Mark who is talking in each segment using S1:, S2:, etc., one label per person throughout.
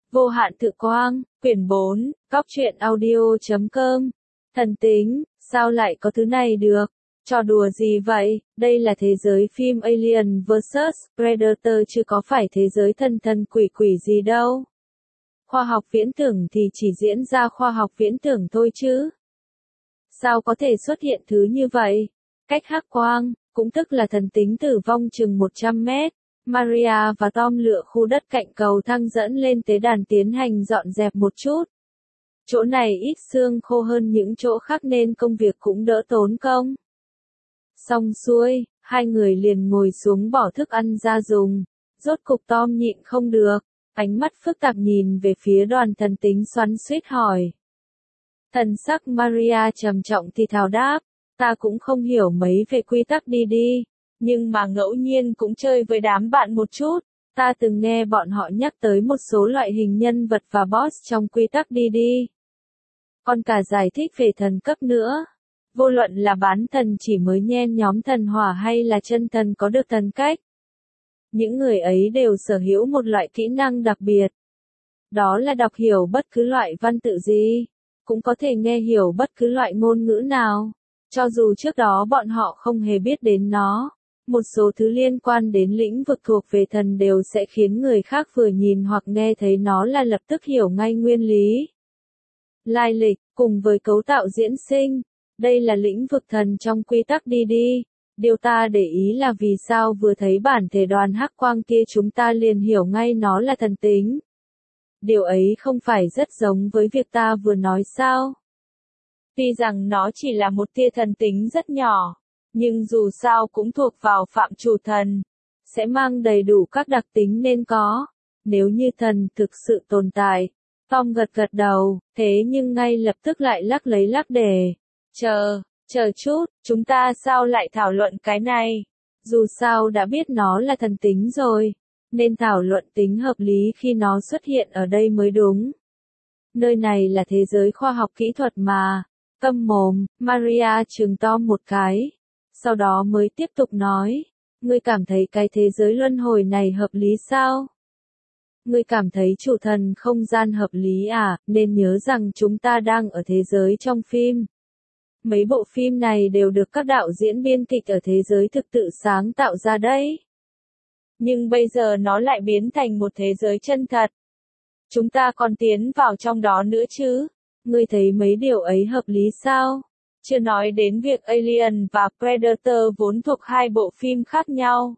S1: Vô hạn tự quang, quyển 4, góc truyện audio.com. Thần tính, sao lại có thứ này được? Trò đùa gì vậy? Đây là thế giới phim Alien vs Predator chứ có phải thế giới thần thần quỷ quỷ gì đâu. Khoa học viễn tưởng thì chỉ diễn ra khoa học viễn tưởng thôi chứ. Sao có thể xuất hiện thứ như vậy? Cách hắc quang, cũng tức là thần tính tử vong chừng 100 mét. Maria và Tom lựa khu đất cạnh cầu thang dẫn lên tế đàn tiến hành dọn dẹp một chút. Chỗ này ít xương khô hơn những chỗ khác nên công việc cũng đỡ tốn công. Xong xuôi, hai người liền ngồi xuống bỏ thức ăn ra dùng. Rốt cục Tom nhịn không được, ánh mắt phức tạp nhìn về phía đoàn thần tính xoắn xuýt hỏi. Thần sắc Maria trầm trọng thì thào đáp, ta cũng không hiểu mấy về quy tắc đi. Nhưng mà ngẫu nhiên cũng chơi với đám bạn một chút, ta từng nghe bọn họ nhắc tới một số loại hình nhân vật và boss trong quy tắc đi. Còn cả giải thích về thần cấp nữa. Vô luận là bán thần chỉ mới nhen nhóm thần hỏa hay là chân thần có được thần cách. Những người ấy đều sở hữu một loại kỹ năng đặc biệt. Đó là đọc hiểu bất cứ loại văn tự gì, cũng có thể nghe hiểu bất cứ loại ngôn ngữ nào, cho dù trước đó bọn họ không hề biết đến nó. Một số thứ liên quan đến lĩnh vực thuộc về thần đều sẽ khiến người khác vừa nhìn hoặc nghe thấy nó là lập tức hiểu ngay nguyên lý. Lai lịch, cùng với cấu tạo diễn sinh, đây là lĩnh vực thần trong quy tắc đi. Điều ta để ý là vì sao vừa thấy bản thể đoàn hắc quang kia chúng ta liền hiểu ngay nó là thần tính. Điều ấy không phải rất giống với việc ta vừa nói sao? Tuy rằng nó chỉ là một tia thần tính rất nhỏ, nhưng dù sao cũng thuộc vào phạm trù thần, sẽ mang đầy đủ các đặc tính nên có. Nếu như thần thực sự tồn tại, Tom gật đầu, thế nhưng ngay lập tức lại lắc để. Chờ chút, chúng ta sao lại thảo luận cái này? Dù sao đã biết nó là thần tính rồi, nên thảo luận tính hợp lý khi nó xuất hiện ở đây mới đúng. Nơi này là thế giới khoa học kỹ thuật mà. Câm mồm, Maria trừng Tom một cái. Sau đó mới tiếp tục nói, ngươi cảm thấy cái thế giới luân hồi này hợp lý sao? Ngươi cảm thấy chủ thần không gian hợp lý à, nên nhớ rằng chúng ta đang ở thế giới trong phim. Mấy bộ phim này đều được các đạo diễn biên kịch ở thế giới thực tự sáng tạo ra đấy. Nhưng bây giờ nó lại biến thành một thế giới chân thật. Chúng ta còn tiến vào trong đó nữa chứ. Ngươi thấy mấy điều ấy hợp lý sao? Chưa nói đến việc Alien và Predator vốn thuộc hai bộ phim khác nhau.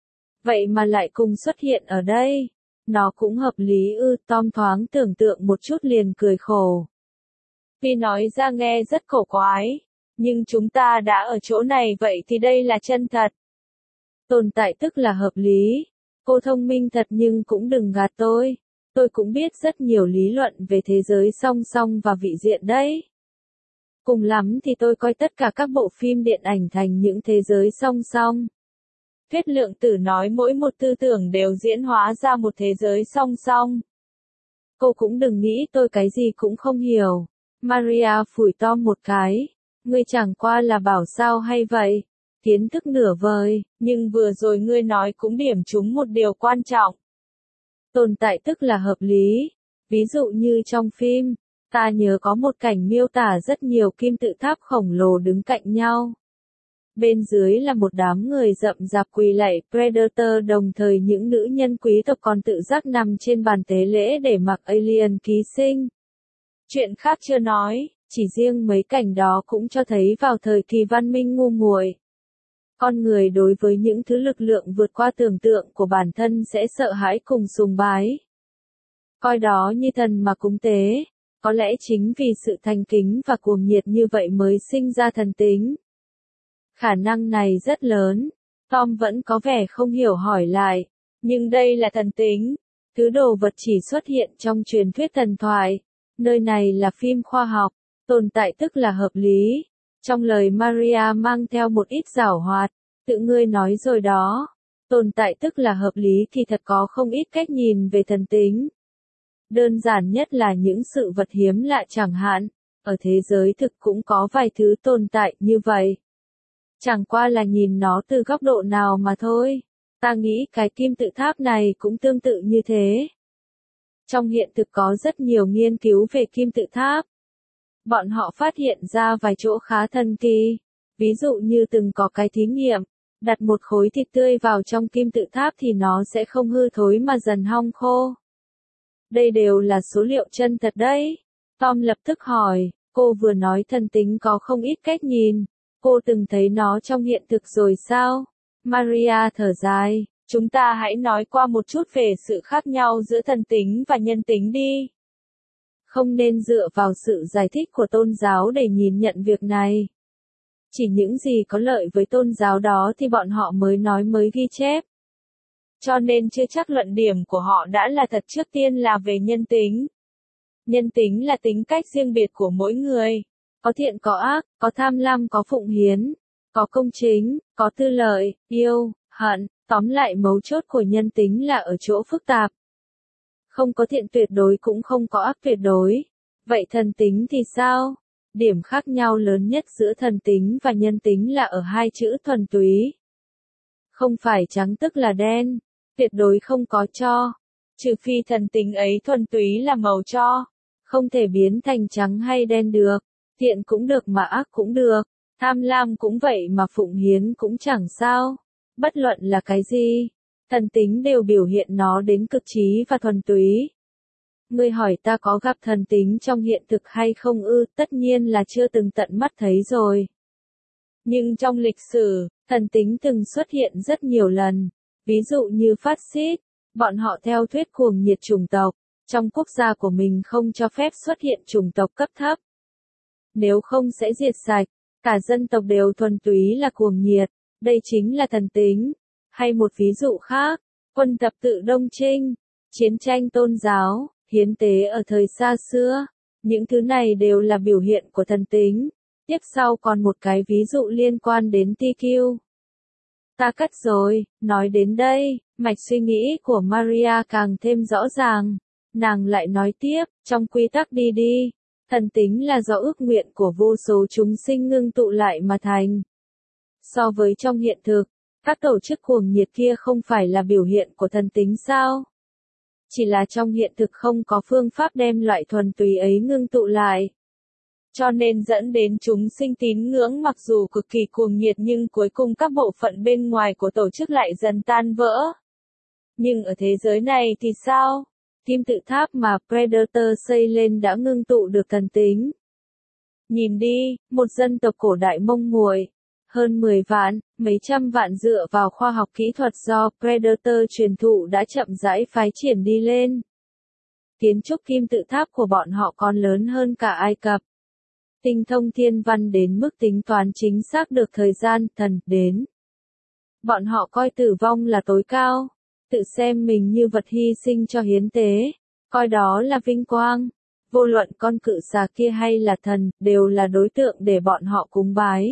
S1: Vậy mà lại cùng xuất hiện ở đây. Nó cũng hợp lý ư? Tom thoáng tưởng tượng một chút liền cười khổ. Vì nói ra nghe rất cổ quái. Nhưng chúng ta đã ở chỗ này vậy thì đây là chân thật. Tồn tại tức là hợp lý. Cô thông minh thật nhưng cũng đừng gạt tôi. Tôi cũng biết rất nhiều lý luận về thế giới song song và vị diện đấy. Cùng lắm thì tôi coi tất cả các bộ phim điện ảnh thành những thế giới song song. Thuyết lượng tử nói mỗi một tư tưởng đều diễn hóa ra một thế giới song song. Cô cũng đừng nghĩ tôi cái gì cũng không hiểu. Maria phủi Tom một cái. Ngươi chẳng qua là bảo sao hay vậy? Kiến thức nửa vời, nhưng vừa rồi ngươi nói cũng điểm trúng một điều quan trọng. Tồn tại tức là hợp lý. Ví dụ như trong phim, ta nhớ có một cảnh miêu tả rất nhiều kim tự tháp khổng lồ đứng cạnh nhau. Bên dưới là một đám người rậm rạp quỳ lạy Predator, đồng thời những nữ nhân quý tộc còn tự giác nằm trên bàn tế lễ để mặc Alien ký sinh. Chuyện khác chưa nói, chỉ riêng mấy cảnh đó cũng cho thấy vào thời kỳ văn minh ngu muội, con người đối với những thứ lực lượng vượt qua tưởng tượng của bản thân sẽ sợ hãi cùng sùng bái. Coi đó như thần mà cúng tế, có lẽ chính vì sự thành kính và cuồng nhiệt như vậy mới sinh ra thần tính. Khả năng này rất lớn. Tom vẫn có vẻ không hiểu hỏi lại, nhưng đây là thần tính, thứ đồ vật chỉ xuất hiện trong truyền thuyết thần thoại. Nơi này là phim khoa học, tồn tại tức là hợp lý. Trong lời Maria mang theo một ít giảo hoạt, tự ngươi nói rồi đó. Tồn tại tức là hợp lý thì thật có không ít cách nhìn về thần tính. Đơn giản nhất là những sự vật hiếm lạ chẳng hạn, ở thế giới thực cũng có vài thứ tồn tại như vậy. Chẳng qua là nhìn nó từ góc độ nào mà thôi. Ta nghĩ cái kim tự tháp này cũng tương tự như thế. Trong hiện thực có rất nhiều nghiên cứu về kim tự tháp. Bọn họ phát hiện ra vài chỗ khá thần kỳ. Ví dụ như từng có cái thí nghiệm, đặt một khối thịt tươi vào trong kim tự tháp thì nó sẽ không hư thối mà dần hong khô. Đây đều là số liệu chân thật đấy. Tom lập tức hỏi, cô vừa nói thần tính có không ít cách nhìn. Cô từng thấy nó trong hiện thực rồi sao? Maria thở dài, chúng ta hãy nói qua một chút về sự khác nhau giữa thần tính và nhân tính đi. Không nên dựa vào sự giải thích của tôn giáo để nhìn nhận việc này. Chỉ những gì có lợi với tôn giáo đó thì bọn họ mới nói mới ghi chép. Cho nên chưa chắc luận điểm của họ đã là thật. Trước tiên là về nhân tính. Nhân tính là tính cách riêng biệt của mỗi người. Có thiện có ác, có tham lam có phụng hiến, có công chính, có tư lợi, yêu, hận. Tóm lại mấu chốt của nhân tính là ở chỗ phức tạp. Không có thiện tuyệt đối cũng không có ác tuyệt đối. Vậy thần tính thì sao? Điểm khác nhau lớn nhất giữa thần tính và nhân tính là ở hai chữ thuần túy. Không phải trắng tức là đen, tuyệt đối không có cho. Trừ phi thần tính ấy thuần túy là màu cho. Không thể biến thành trắng hay đen được. Thiện cũng được mà ác cũng được. Tham lam cũng vậy mà phụng hiến cũng chẳng sao. Bất luận là cái gì, thần tính đều biểu hiện nó đến cực trí và thuần túy. Ngươi hỏi ta có gặp thần tính trong hiện thực hay không ư? Tất nhiên là chưa từng tận mắt thấy rồi. Nhưng trong lịch sử, thần tính từng xuất hiện rất nhiều lần. Ví dụ như phát xít, bọn họ theo thuyết cuồng nhiệt chủng tộc. Trong quốc gia của mình không cho phép xuất hiện chủng tộc cấp thấp. Nếu không sẽ diệt sạch, cả dân tộc đều thuần túy là cuồng nhiệt. Đây chính là thần tính. Hay một ví dụ khác, quân tập tự Đông Trinh, chiến tranh tôn giáo, hiến tế ở thời xa xưa. Những thứ này đều là biểu hiện của thần tính. Tiếp sau còn một cái ví dụ liên quan đến TQ. Ta cắt rồi, nói đến đây, mạch suy nghĩ của Maria càng thêm rõ ràng. Nàng lại nói tiếp, trong quy tắc đi đi, thần tính là do ước nguyện của vô số chúng sinh ngưng tụ lại mà thành. So với trong hiện thực, các tổ chức cuồng nhiệt kia không phải là biểu hiện của thần tính sao? Chỉ là trong hiện thực không có phương pháp đem loại thuần túy ấy ngưng tụ lại. Cho nên dẫn đến chúng sinh tín ngưỡng mặc dù cực kỳ cuồng nhiệt nhưng cuối cùng các bộ phận bên ngoài của tổ chức lại dần tan vỡ. Nhưng ở thế giới này thì sao? Kim tự tháp mà Predator xây lên đã ngưng tụ được thần tính. Nhìn đi, một dân tộc cổ đại Mông Nguội. Hơn 10 vạn, mấy trăm vạn dựa vào khoa học kỹ thuật do Predator truyền thụ đã chậm rãi phái triển đi lên. Kiến trúc kim tự tháp của bọn họ còn lớn hơn cả Ai Cập. Tinh thông thiên văn đến mức tính toán chính xác được thời gian thần đến. Bọn họ coi tử vong là tối cao, tự xem mình như vật hy sinh cho hiến tế, coi đó là vinh quang. Vô luận con cự xà kia hay là thần, đều là đối tượng để bọn họ cúng bái.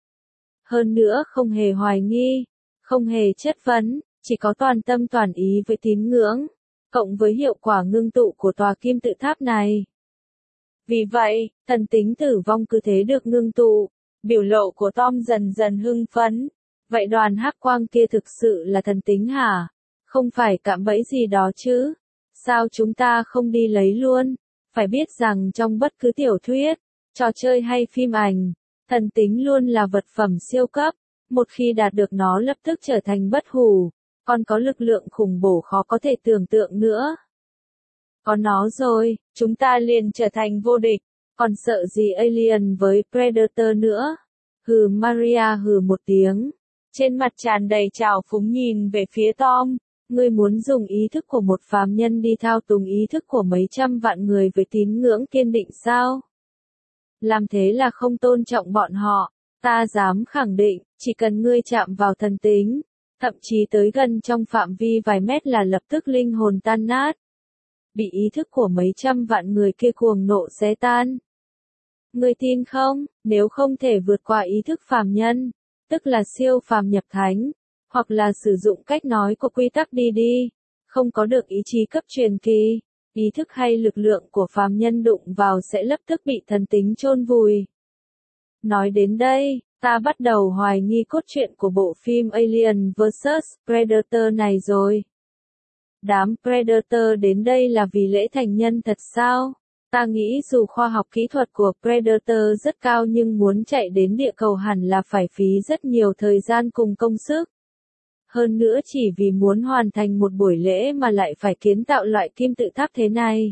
S1: Hơn nữa không hề hoài nghi, không hề chất vấn, chỉ có toàn tâm toàn ý với tín ngưỡng, cộng với hiệu quả ngưng tụ của tòa kim tự tháp này. Vì vậy, thần tính tử vong cứ thế được ngưng tụ, biểu lộ của Tom dần dần hưng phấn. Vậy đoàn hắc quang kia thực sự là thần tính hả? Không phải cạm bẫy gì đó chứ? Sao chúng ta không đi lấy luôn? Phải biết rằng trong bất cứ tiểu thuyết, trò chơi hay phim ảnh, thần tính luôn là vật phẩm siêu cấp. Một khi đạt được nó lập tức trở thành bất hủ, còn có lực lượng khủng bố khó có thể tưởng tượng nữa. Có nó rồi, chúng ta liền trở thành vô địch, còn sợ gì Alien với Predator nữa. Hừ, Maria hừ một tiếng, trên mặt tràn đầy trào phúng nhìn về phía Tom. Ngươi muốn dùng ý thức của một phàm nhân đi thao túng ý thức của mấy trăm vạn người với tín ngưỡng kiên định sao? Làm thế là không tôn trọng bọn họ. Ta dám khẳng định, chỉ cần ngươi chạm vào thần tính, thậm chí tới gần trong phạm vi vài mét là lập tức linh hồn tan nát. Bị ý thức của mấy trăm vạn người kia cuồng nộ xé tan. Ngươi tin không? Nếu không thể vượt qua ý thức phàm nhân, tức là siêu phàm nhập thánh, hoặc là sử dụng cách nói của quy tắc đi đi, không có được ý chí cấp truyền kỳ, ý thức hay lực lượng của phàm nhân đụng vào sẽ lập tức bị thần tính chôn vùi. Nói đến đây, ta bắt đầu hoài nghi cốt truyện của bộ phim Alien vs Predator này rồi. Đám Predator đến đây là vì lễ thành nhân thật sao? Ta nghĩ dù khoa học kỹ thuật của Predator rất cao nhưng muốn chạy đến địa cầu hẳn là phải phí rất nhiều thời gian cùng công sức. Hơn nữa chỉ vì muốn hoàn thành một buổi lễ mà lại phải kiến tạo loại kim tự tháp thế này.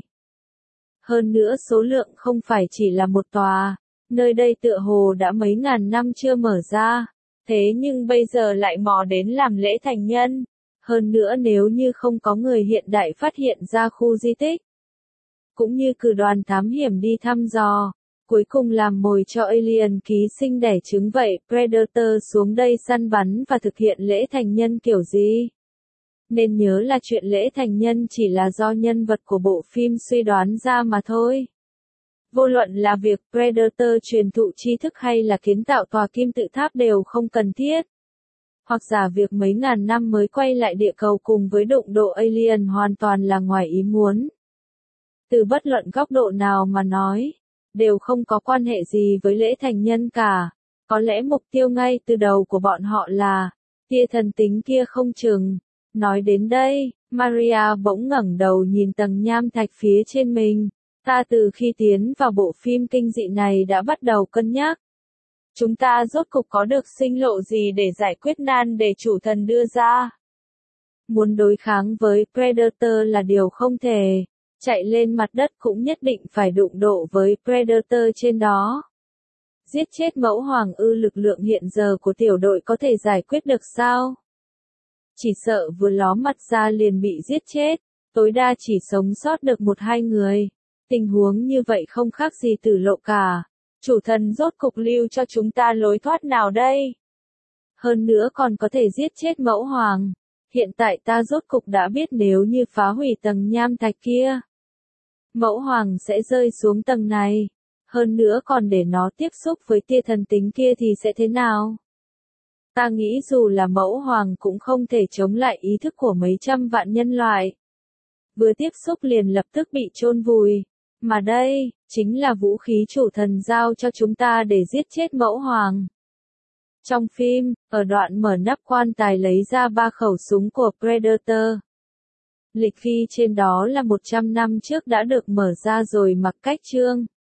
S1: Hơn nữa số lượng không phải chỉ là một tòa, nơi đây tựa hồ đã mấy ngàn năm chưa mở ra, thế nhưng bây giờ lại mò đến làm lễ thành nhân. Hơn nữa nếu như không có người hiện đại phát hiện ra khu di tích, cũng như cử đoàn thám hiểm đi thăm dò, cuối cùng làm mồi cho alien ký sinh đẻ trứng vậy, Predator xuống đây săn bắn và thực hiện lễ thành nhân kiểu gì? Nên nhớ là chuyện lễ thành nhân chỉ là do nhân vật của bộ phim suy đoán ra mà thôi. Vô luận là việc Predator truyền thụ tri thức hay là kiến tạo tòa kim tự tháp đều không cần thiết. Hoặc giả việc mấy ngàn năm mới quay lại địa cầu cùng với đụng độ alien hoàn toàn là ngoài ý muốn. Từ bất luận góc độ nào mà nói, đều không có quan hệ gì với lễ thành nhân cả. Có lẽ mục tiêu ngay từ đầu của bọn họ là, tia thần tính kia không chừng. Nói đến đây, Maria bỗng ngẩng đầu nhìn tầng nham thạch phía trên mình. Ta từ khi tiến vào bộ phim kinh dị này đã bắt đầu cân nhắc. Chúng ta rốt cục có được sinh lộ gì để giải quyết nan đề chủ thần đưa ra. Muốn đối kháng với Predator là điều không thể. Chạy lên mặt đất cũng nhất định phải đụng độ với Predator trên đó. Giết chết mẫu hoàng lực lượng hiện giờ của tiểu đội có thể giải quyết được sao? Chỉ sợ vừa ló mặt ra liền bị giết chết, tối đa chỉ sống sót được 1-2 người. Tình huống như vậy không khác gì tử lộ cả. Chủ thần rốt cục lưu cho chúng ta lối thoát nào đây? Hơn nữa còn có thể giết chết mẫu hoàng. Hiện tại ta rốt cục đã biết nếu như phá hủy tầng nham thạch kia, mẫu hoàng sẽ rơi xuống tầng này. Hơn nữa còn để nó tiếp xúc với tia thần tính kia thì sẽ thế nào? Ta nghĩ dù là mẫu hoàng cũng không thể chống lại ý thức của mấy trăm vạn nhân loại. Vừa tiếp xúc liền lập tức bị chôn vùi. Mà đây, chính là vũ khí chủ thần giao cho chúng ta để giết chết mẫu hoàng. Trong phim, ở đoạn mở nắp quan tài lấy ra 3 khẩu súng của Predator. Lịch ghi trên đó là 100 năm trước đã được mở ra rồi mặc cách chương.